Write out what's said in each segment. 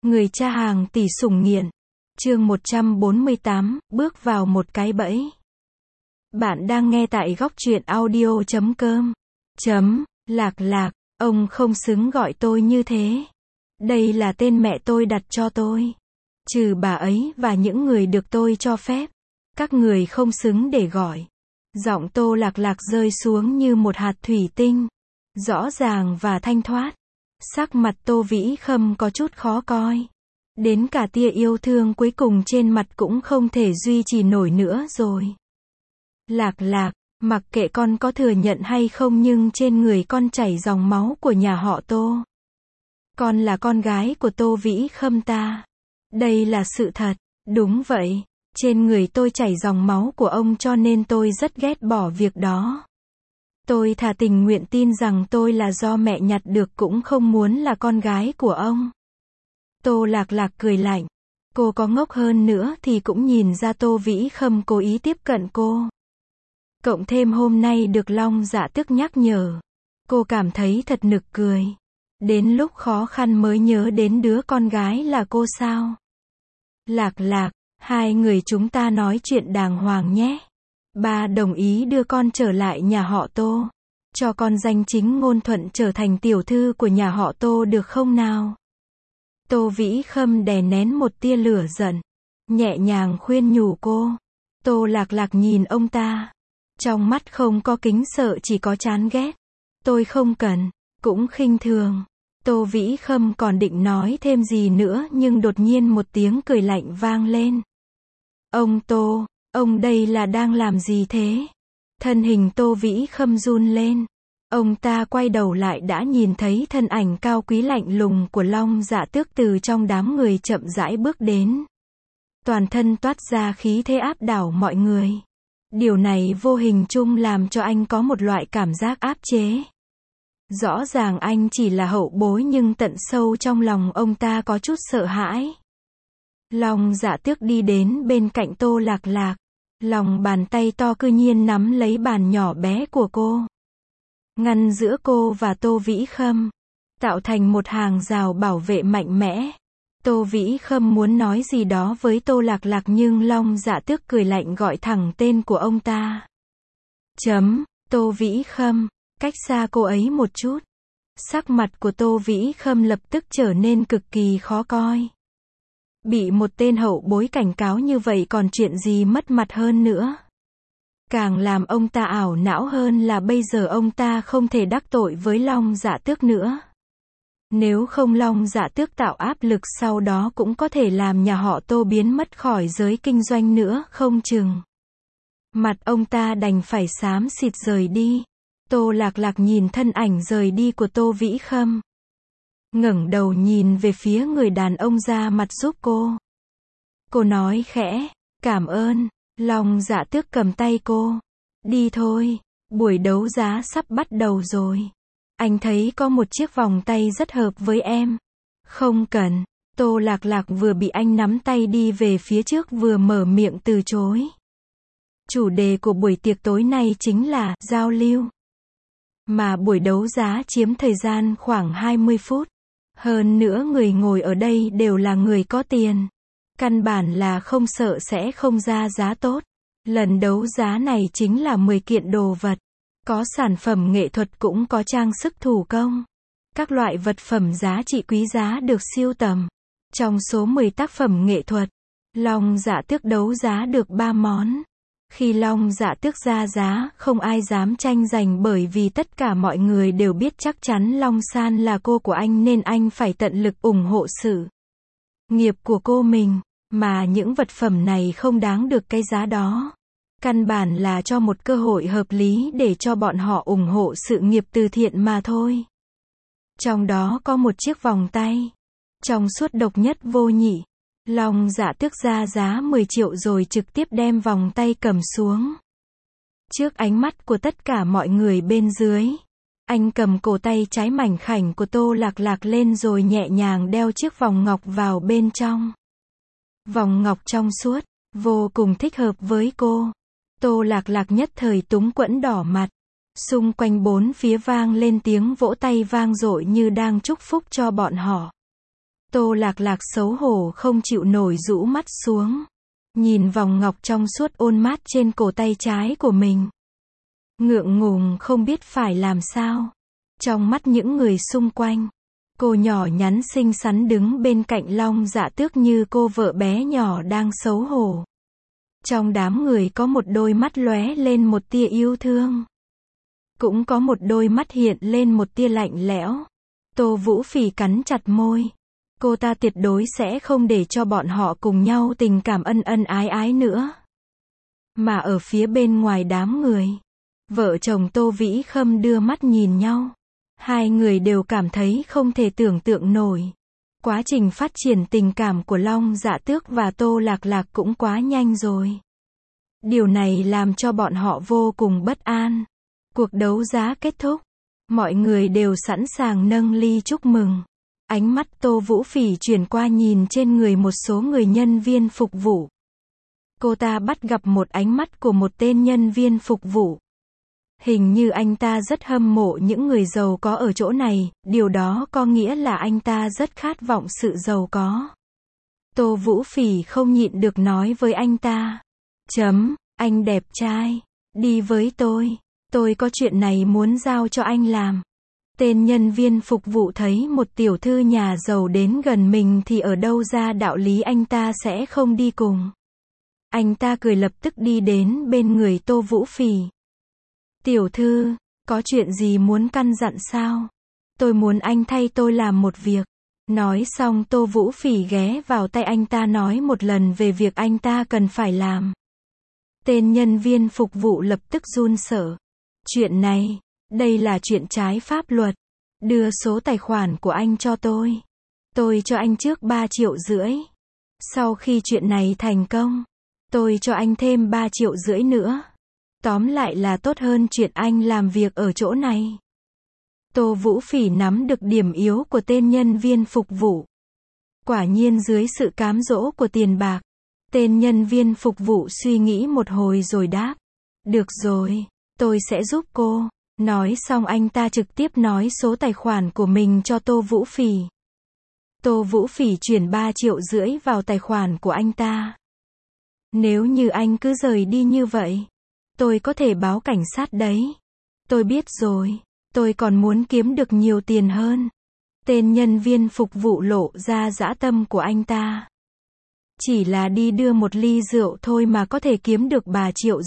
Người cha hàng tỷ sủng nghiện. Chương 148, bước vào một cái bẫy. Bạn đang nghe tại góc truyện audio.com. Lạc Lạc, ông không xứng gọi tôi như thế. Đây là tên mẹ tôi đặt cho tôi. Trừ bà ấy và những người được tôi cho phép, các người không xứng để gọi. Giọng Tô Lạc Lạc rơi xuống như một hạt thủy tinh, rõ ràng và thanh thoát. Sắc mặt Tô Vĩ Khâm có chút khó coi. Đến cả tia yêu thương cuối cùng trên mặt cũng không thể duy trì nổi nữa rồi. Lạc Lạc, mặc kệ con có thừa nhận hay không nhưng trên người con chảy dòng máu của nhà họ Tô. Con là con gái của Tô Vĩ Khâm ta. Đây là sự thật. Đúng vậy, trên người tôi chảy dòng máu của ông cho nên tôi rất ghét bỏ việc đó. Tôi thà tình nguyện tin rằng tôi là do mẹ nhặt được cũng không muốn là con gái của ông. Tô Lạc Lạc cười lạnh. Cô có ngốc hơn nữa thì cũng nhìn ra Tô Vĩ Khâm cố ý tiếp cận cô. Cộng thêm hôm nay được Long Dạ Tước nhắc nhở. Cô cảm thấy thật nực cười. Đến lúc khó khăn mới nhớ đến đứa con gái là cô sao. Lạc Lạc, hai người chúng ta nói chuyện đàng hoàng nhé. Ba đồng ý đưa con trở lại nhà họ Tô. Cho con danh chính ngôn thuận trở thành tiểu thư của nhà họ Tô được không nào? Tô Vĩ Khâm đè nén một tia lửa giận, nhẹ nhàng khuyên nhủ cô. Tô Lạc Lạc nhìn ông ta. Trong mắt không có kính sợ chỉ có chán ghét. Tôi không cần, cũng khinh thường. Tô Vĩ Khâm còn định nói thêm gì nữa nhưng đột nhiên một tiếng cười lạnh vang lên. Ông Tô, ông đây là đang làm gì thế? Thân hình Tô Vĩ Khâm run lên. Ông ta quay đầu lại đã nhìn thấy thân ảnh cao quý lạnh lùng của Long Dạ Tước từ trong đám người chậm rãi bước đến. Toàn thân toát ra khí thế áp đảo mọi người. Điều này vô hình chung làm cho anh có một loại cảm giác áp chế. Rõ ràng anh chỉ là hậu bối nhưng tận sâu trong lòng ông ta có chút sợ hãi. Long Dạ Tước đi đến bên cạnh Tô Lạc Lạc. Lòng bàn tay to cư nhiên nắm lấy bàn nhỏ bé của cô. Ngăn giữa cô và Tô Vĩ Khâm. Tạo thành một hàng rào bảo vệ mạnh mẽ. Tô Vĩ Khâm muốn nói gì đó với Tô Lạc Lạc nhưng Long Dạ Tước cười lạnh gọi thẳng tên của ông ta. Tô Vĩ Khâm. Cách xa cô ấy một chút. Sắc mặt của Tô Vĩ Khâm lập tức trở nên cực kỳ khó coi. Bị một tên hậu bối cảnh cáo như vậy còn chuyện gì mất mặt hơn nữa. Càng làm ông ta ảo não hơn là bây giờ ông ta không thể đắc tội với Long Dạ Tước nữa. Nếu không Long Dạ Tước tạo áp lực sau đó cũng có thể làm nhà họ Tô biến mất khỏi giới kinh doanh nữa không chừng. Mặt ông ta đành phải xám xịt rời đi. Tô Lạc Lạc nhìn thân ảnh rời đi của Tô Vĩ Khâm. Ngẩng đầu nhìn về phía người đàn ông ra mặt giúp cô. Cô nói khẽ, cảm ơn. Long Dạ Tước cầm tay cô. Đi thôi, buổi đấu giá sắp bắt đầu rồi. Anh thấy có một chiếc vòng tay rất hợp với em. Không cần. Tô Lạc Lạc vừa bị anh nắm tay đi về phía trước vừa mở miệng từ chối. Chủ đề của buổi tiệc tối nay chính là giao lưu. Mà buổi đấu giá chiếm thời gian khoảng 20 phút. Hơn nữa người ngồi ở đây đều là người có tiền. Căn bản là không sợ sẽ không ra giá tốt. Lần đấu giá này chính là 10 kiện đồ vật. Có sản phẩm nghệ thuật cũng có trang sức thủ công. Các loại vật phẩm giá trị quý giá được sưu tầm. Trong số 10 tác phẩm nghệ thuật, Long Dạ Tước đấu giá được 3 món. Khi Long Dạ Tước ra giá, không ai dám tranh giành bởi vì tất cả mọi người đều biết chắc chắn Long San là cô của anh nên anh phải tận lực ủng hộ sự nghiệp của cô mình. Mà những vật phẩm này không đáng được cái giá đó. Căn bản là cho một cơ hội hợp lý để cho bọn họ ủng hộ sự nghiệp từ thiện mà thôi. Trong đó có một chiếc vòng tay. Trong suốt độc nhất vô nhị. Long Dạ Tước ra giá 10 triệu rồi trực tiếp đem vòng tay cầm xuống. Trước ánh mắt của tất cả mọi người bên dưới. Anh cầm cổ tay trái mảnh khảnh của Tô Lạc Lạc lên rồi nhẹ nhàng đeo chiếc vòng ngọc vào bên trong. Vòng ngọc trong suốt, vô cùng thích hợp với cô. Tô Lạc Lạc nhất thời túng quẫn đỏ mặt. Xung quanh bốn phía vang lên tiếng vỗ tay vang dội như đang chúc phúc cho bọn họ. Tô Lạc Lạc xấu hổ không chịu nổi rũ mắt xuống. Nhìn vòng ngọc trong suốt ôn mát trên cổ tay trái của mình. Ngượng ngùng không biết phải làm sao. Trong mắt những người xung quanh, cô nhỏ nhắn xinh xắn đứng bên cạnh Long Dạ Tước như cô vợ bé nhỏ đang xấu hổ. Trong đám người có một đôi mắt lóe lên một tia yêu thương. Cũng có một đôi mắt hiện lên một tia lạnh lẽo. Tô Vũ Phỉ cắn chặt môi. Cô ta tuyệt đối sẽ không để cho bọn họ cùng nhau tình cảm ân ân ái ái nữa. Mà ở phía bên ngoài đám người, vợ chồng Tô Vĩ Khâm đưa mắt nhìn nhau. Hai người đều cảm thấy không thể tưởng tượng nổi. Quá trình phát triển tình cảm của Long Dạ Tước và Tô Lạc Lạc cũng quá nhanh rồi. Điều này làm cho bọn họ vô cùng bất an. Cuộc đấu giá kết thúc. Mọi người đều sẵn sàng nâng ly chúc mừng. Ánh mắt Tô Vũ Phỉ chuyển qua nhìn trên người một số người nhân viên phục vụ. Cô ta bắt gặp một ánh mắt của một tên nhân viên phục vụ. Hình như anh ta rất hâm mộ những người giàu có ở chỗ này, điều đó có nghĩa là anh ta rất khát vọng sự giàu có. Tô Vũ Phỉ không nhịn được nói với anh ta. Anh đẹp trai, đi với tôi có chuyện này muốn giao cho anh làm. Tên nhân viên phục vụ thấy một tiểu thư nhà giàu đến gần mình thì ở đâu ra đạo lý anh ta sẽ không đi cùng. Anh ta cười lập tức đi đến bên người Tô Vũ Phỉ. Tiểu thư, có chuyện gì muốn căn dặn sao? Tôi muốn anh thay tôi làm một việc. Nói xong Tô Vũ Phỉ ghé vào tay anh ta nói một lần về việc anh ta cần phải làm. Tên nhân viên phục vụ lập tức run sợ. Chuyện này, đây là chuyện trái pháp luật. Đưa số tài khoản của anh cho tôi. Tôi cho anh trước 3,5 triệu. Sau khi chuyện này thành công, tôi cho anh thêm 3,5 triệu nữa. Tóm lại là tốt hơn chuyện anh làm việc ở chỗ này. Tô Vũ Phỉ nắm được điểm yếu của tên nhân viên phục vụ. Quả nhiên dưới sự cám dỗ của tiền bạc, tên nhân viên phục vụ suy nghĩ một hồi rồi đáp. Được rồi, tôi sẽ giúp cô. Nói xong anh ta trực tiếp nói số tài khoản của mình cho Tô Vũ Phỉ. Tô Vũ Phỉ chuyển 3,5 triệu vào tài khoản của anh ta. Nếu như anh cứ rời đi như vậy, tôi có thể báo cảnh sát đấy. Tôi biết rồi, tôi còn muốn kiếm được nhiều tiền hơn. Tên nhân viên phục vụ lộ ra dã tâm của anh ta. Chỉ là đi đưa một ly rượu thôi mà có thể kiếm được 3,5 triệu.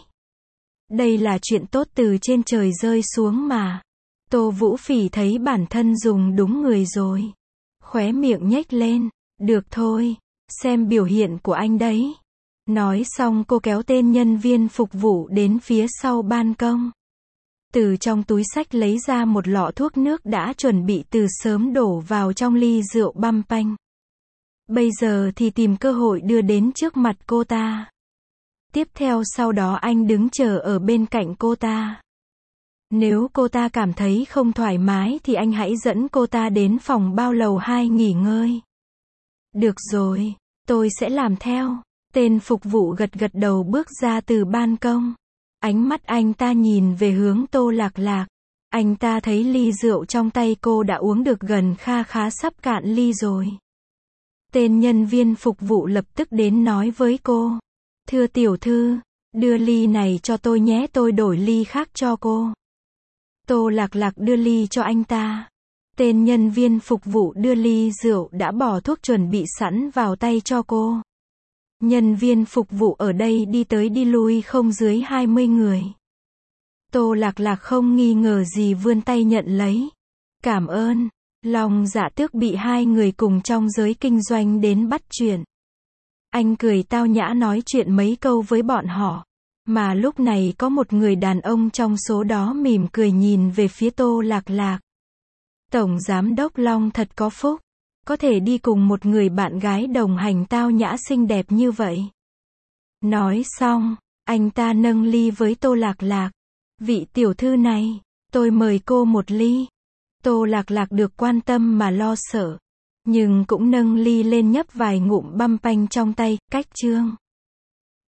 Đây là chuyện tốt từ trên trời rơi xuống mà. Tô Vũ Phỉ thấy bản thân dùng đúng người rồi. Khóe miệng nhếch lên. Được thôi, xem biểu hiện của anh đấy. Nói xong cô kéo tên nhân viên phục vụ đến phía sau ban công. Từ trong túi xách lấy ra một lọ thuốc nước đã chuẩn bị từ sớm đổ vào trong ly rượu băm panh. Bây giờ thì tìm cơ hội đưa đến trước mặt cô ta. Tiếp theo sau đó anh đứng chờ ở bên cạnh cô ta. Nếu cô ta cảm thấy không thoải mái thì anh hãy dẫn cô ta đến phòng bao lầu 2 nghỉ ngơi. Được rồi, tôi sẽ làm theo. Tên phục vụ gật gật đầu bước ra từ ban công. Ánh mắt anh ta nhìn về hướng Tô Lạc Lạc. Anh ta thấy ly rượu trong tay cô đã uống được gần kha khá sắp cạn ly rồi. Tên nhân viên phục vụ lập tức đến nói với cô. Thưa tiểu thư, đưa ly này cho tôi nhé, tôi đổi ly khác cho cô. Tô Lạc Lạc đưa ly cho anh ta. Tên nhân viên phục vụ đưa ly rượu đã bỏ thuốc chuẩn bị sẵn vào tay cho cô. Nhân viên phục vụ ở đây đi tới đi lui không dưới 20 người. Tô Lạc Lạc không nghi ngờ gì vươn tay nhận lấy. Cảm ơn. Long Dạ Tước bị hai người cùng trong giới kinh doanh đến bắt chuyện. Anh cười tao nhã nói chuyện mấy câu với bọn họ. Mà lúc này có một người đàn ông trong số đó mỉm cười nhìn về phía Tô Lạc Lạc. Tổng giám đốc Long thật có phúc. Có thể đi cùng một người bạn gái đồng hành tao nhã xinh đẹp như vậy. Nói xong, anh ta nâng ly với Tô Lạc Lạc. Vị tiểu thư này, tôi mời cô một ly. Tô Lạc Lạc được quan tâm mà lo sợ. Nhưng cũng nâng ly lên nhấp vài ngụm băm panh trong tay, cách chương.